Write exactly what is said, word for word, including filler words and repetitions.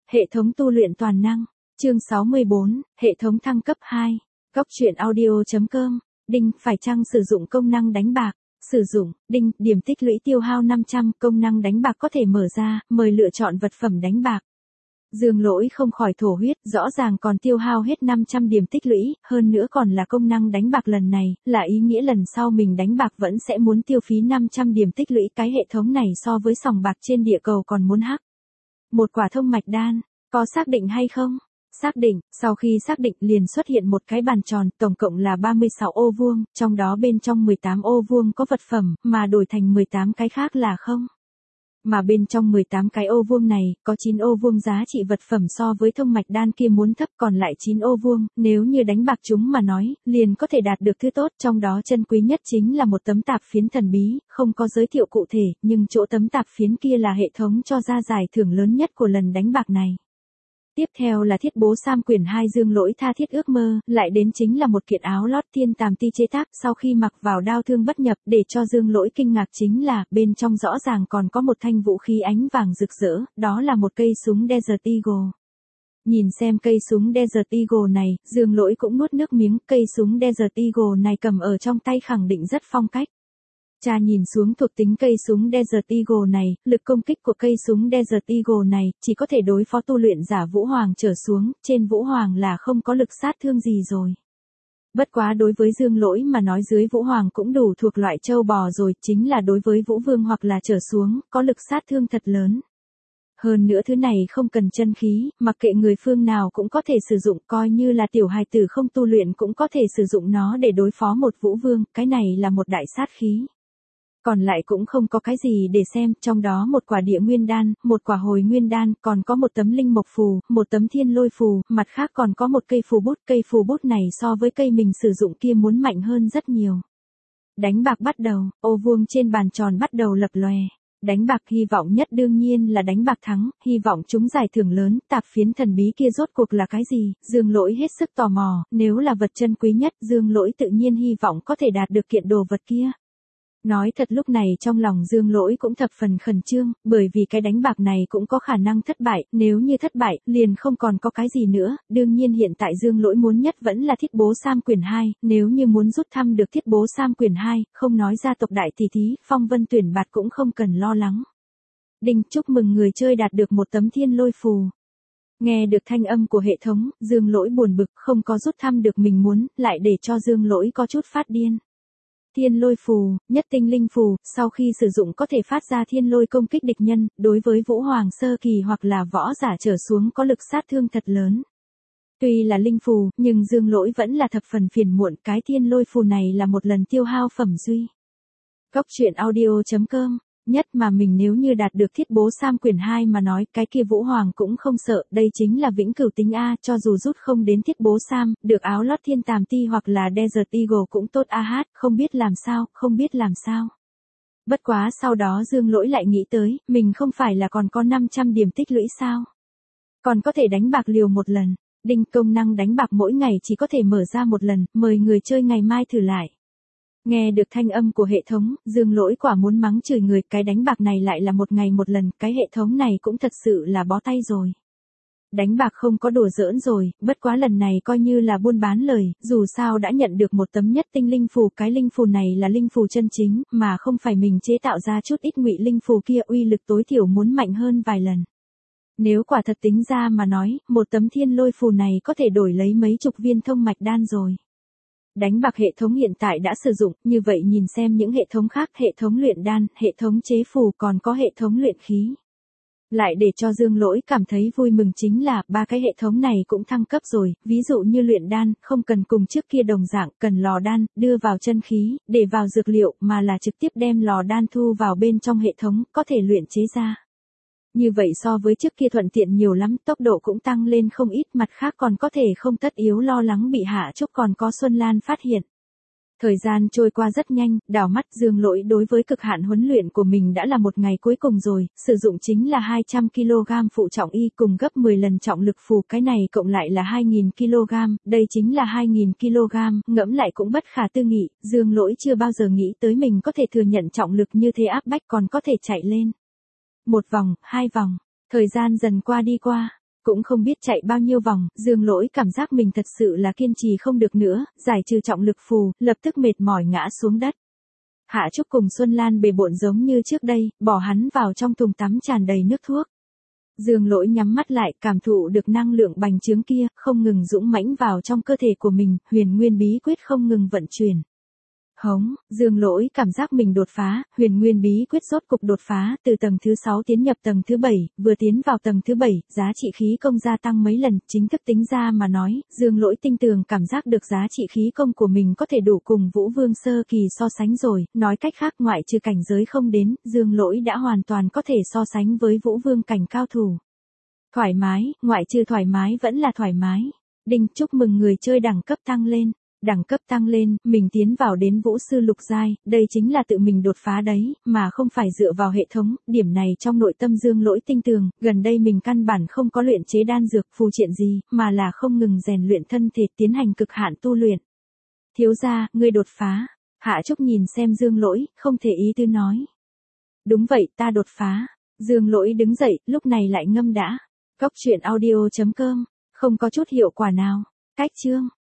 Hệ thống tu luyện toàn năng. Chương sáu mươi bốn, hệ thống thăng cấp hai. Góc truyện audio.com. Đinh, phải chăng sử dụng công năng đánh bạc? Sử dụng, đinh, điểm tích lũy tiêu hao năm trăm, công năng đánh bạc có thể mở ra, mời lựa chọn vật phẩm đánh bạc. Dương Lỗi không khỏi thổ huyết, rõ ràng còn tiêu hao hết năm trăm điểm tích lũy, hơn nữa còn là công năng đánh bạc lần này, là ý nghĩa lần sau mình đánh bạc vẫn sẽ muốn tiêu phí năm trăm điểm tích lũy. Cái hệ thống này so với sòng bạc trên địa cầu còn muốn hack. Một quả thông mạch đan, có xác định hay không? Xác định, sau khi xác định liền xuất hiện một cái bàn tròn, tổng cộng là ba mươi sáu ô vuông, trong đó bên trong mười tám ô vuông có vật phẩm, mà đổi thành mười tám cái khác là không. Mà bên trong mười tám cái ô vuông này, có chín ô vuông giá trị vật phẩm so với thông mạch đan kia muốn thấp, còn lại chín ô vuông, nếu như đánh bạc chúng mà nói, liền có thể đạt được thứ tốt, trong đó chân quý nhất chính là một tấm tạp phiến thần bí, không có giới thiệu cụ thể, nhưng chỗ tấm tạp phiến kia là hệ thống cho ra giải thưởng lớn nhất của lần đánh bạc này. Tiếp theo là thiết bố Sam quyển hai Dương Lỗi tha thiết ước mơ, lại đến chính là một kiện áo lót thiên tàm ti chế tác, sau khi mặc vào đao thương bất nhập, để cho Dương Lỗi kinh ngạc chính là, bên trong rõ ràng còn có một thanh vũ khí ánh vàng rực rỡ, đó là một cây súng Desert Eagle. Nhìn xem cây súng Desert Eagle này, Dương Lỗi cũng nuốt nước miếng, cây súng Desert Eagle này cầm ở trong tay khẳng định rất phong cách. Cha nhìn xuống thuộc tính cây súng Desert Eagle này, lực công kích của cây súng Desert Eagle này, chỉ có thể đối phó tu luyện giả Vũ Hoàng trở xuống, trên Vũ Hoàng là không có lực sát thương gì rồi. Bất quá đối với Dương Lỗi mà nói dưới Vũ Hoàng cũng đủ thuộc loại châu bò rồi, chính là đối với Vũ Vương hoặc là trở xuống, có lực sát thương thật lớn. Hơn nữa thứ này không cần chân khí, mặc kệ người phương nào cũng có thể sử dụng, coi như là tiểu hài tử không tu luyện cũng có thể sử dụng nó để đối phó một Vũ Vương, cái này là một đại sát khí. Còn lại cũng không có cái gì để xem, trong đó một quả địa nguyên đan, một quả hồi nguyên đan, còn có một tấm linh mộc phù, một tấm thiên lôi phù, mặt khác còn có một cây phù bút, cây phù bút này so với cây mình sử dụng kia muốn mạnh hơn rất nhiều. Đánh bạc bắt đầu, ô vuông trên bàn tròn bắt đầu lập lòe. Đánh bạc hy vọng nhất đương nhiên là đánh bạc thắng, hy vọng chúng giải thưởng lớn, tạp phiến thần bí kia rốt cuộc là cái gì, Dương Lỗi hết sức tò mò, nếu là vật chân quý nhất, Dương Lỗi tự nhiên hy vọng có thể đạt được kiện đồ vật kia. Nói thật lúc này trong lòng Dương Lỗi cũng thập phần khẩn trương, bởi vì cái đánh bạc này cũng có khả năng thất bại, nếu như thất bại, liền không còn có cái gì nữa, đương nhiên hiện tại Dương Lỗi muốn nhất vẫn là thiết bố Sam quyển hai, nếu như muốn rút thăm được thiết bố Sam quyển hai, không nói gia tộc đại tỷ thí, phong vân tuyển bạt cũng không cần lo lắng. Đinh, chúc mừng người chơi đạt được một tấm thiên lôi phù. Nghe được thanh âm của hệ thống, Dương Lỗi buồn bực, không có rút thăm được mình muốn, lại để cho Dương Lỗi có chút phát điên. Thiên lôi phù, nhất tinh linh phù, sau khi sử dụng có thể phát ra thiên lôi công kích địch nhân, đối với Vũ Hoàng sơ kỳ hoặc là võ giả trở xuống có lực sát thương thật lớn. Tuy là linh phù, nhưng Dương Lỗi vẫn là thập phần phiền muộn, cái thiên lôi phù này là một lần tiêu hao phẩm duy. Góc truyện audio.com. Nhất mà mình nếu như đạt được thiết bố Sam quyển hai mà nói, cái kia Vũ Hoàng cũng không sợ, đây chính là vĩnh cửu tính A, cho dù rút không đến thiết bố Sam, được áo lót thiên tàm ti hoặc là Desert Eagle cũng tốt a hát, không biết làm sao, không biết làm sao. Bất quá sau đó Dương Lỗi lại nghĩ tới, mình không phải là còn có năm trăm điểm tích lũy sao? Còn có thể đánh bạc liều một lần, đinh, công năng đánh bạc mỗi ngày chỉ có thể mở ra một lần, mời người chơi ngày mai thử lại. Nghe được thanh âm của hệ thống, Dương Lỗi quả muốn mắng chửi người, cái đánh bạc này lại là một ngày một lần, cái hệ thống này cũng thật sự là bó tay rồi. Đánh bạc không có đùa giỡn rồi, bất quá lần này coi như là buôn bán lời, dù sao đã nhận được một tấm nhất tinh linh phù, cái linh phù này là linh phù chân chính, mà không phải mình chế tạo ra chút ít ngụy linh phù kia, uy lực tối thiểu muốn mạnh hơn vài lần. Nếu quả thật tính ra mà nói, một tấm thiên lôi phù này có thể đổi lấy mấy chục viên thông mạch đan rồi. Đánh bạc hệ thống hiện tại đã sử dụng, như vậy nhìn xem những hệ thống khác, hệ thống luyện đan, hệ thống chế phù còn có hệ thống luyện khí. Lại để cho Dương Lỗi cảm thấy vui mừng chính là, ba cái hệ thống này cũng thăng cấp rồi, ví dụ như luyện đan, không cần cùng trước kia đồng dạng, cần lò đan, đưa vào chân khí, để vào dược liệu, mà là trực tiếp đem lò đan thu vào bên trong hệ thống, có thể luyện chế ra. Như vậy so với trước kia thuận tiện nhiều lắm, tốc độ cũng tăng lên không ít, mặt khác còn có thể không tất yếu lo lắng bị Hạ Trúc còn có Xuân Lan phát hiện. Thời gian trôi qua rất nhanh, đảo mắt Dương Lỗi đối với cực hạn huấn luyện của mình đã là một ngày cuối cùng rồi, sử dụng chính là hai trăm ki lô gam phụ trọng y cùng gấp mười lần trọng lực phù, cái này cộng lại là hai nghìn ki lô gam, đây chính là hai nghìn ki lô gam, ngẫm lại cũng bất khả tư nghị, Dương Lỗi chưa bao giờ nghĩ tới mình có thể thừa nhận trọng lực như thế áp bách còn có thể chạy lên. Một vòng, hai vòng, thời gian dần qua đi qua, Cũng không biết chạy bao nhiêu vòng, Dương Lỗi cảm giác mình thật sự là kiên trì không được nữa, giải trừ trọng lực phù, lập tức mệt mỏi ngã xuống đất. Hạ Trúc cùng Xuân Lan bề bộn giống như trước đây, bỏ hắn vào trong thùng tắm tràn đầy nước thuốc. Dương Lỗi nhắm mắt lại, cảm thụ được năng lượng bành trướng kia, không ngừng dũng mãnh vào trong cơ thể của mình, huyền nguyên bí quyết không ngừng vận chuyển. Hống, Dương Lỗi cảm giác mình đột phá, huyền nguyên bí quyết rốt cục đột phá, từ tầng thứ sáu tiến nhập tầng thứ bảy, vừa tiến vào tầng thứ bảy, giá trị khí công gia tăng mấy lần, chính thức tính ra mà nói, Dương Lỗi tinh tường cảm giác được giá trị khí công của mình có thể đủ cùng Vũ Vương sơ kỳ so sánh rồi, nói cách khác ngoại trừ cảnh giới không đến, Dương Lỗi đã hoàn toàn có thể so sánh với Vũ Vương cảnh cao thủ. Thoải mái, ngoại trừ thoải mái vẫn là thoải mái. Đinh, chúc mừng người chơi đẳng cấp tăng lên. Đẳng cấp tăng lên, mình tiến vào đến vũ sư lục giai, đây chính là tự mình đột phá đấy, mà không phải dựa vào hệ thống, điểm này trong nội tâm Dương Lỗi tinh tường, gần đây mình căn bản không có luyện chế đan dược phù triện gì, mà là không ngừng rèn luyện thân thể tiến hành cực hạn tu luyện. Thiếu gia, ngươi đột phá. Hạ Trúc nhìn xem Dương Lỗi, không thể ý tư nói. Đúng vậy, ta đột phá. Dương Lỗi đứng dậy, lúc này lại ngâm đã. Cóc truyện audio chấm com, không có chút hiệu quả nào. Cách chương.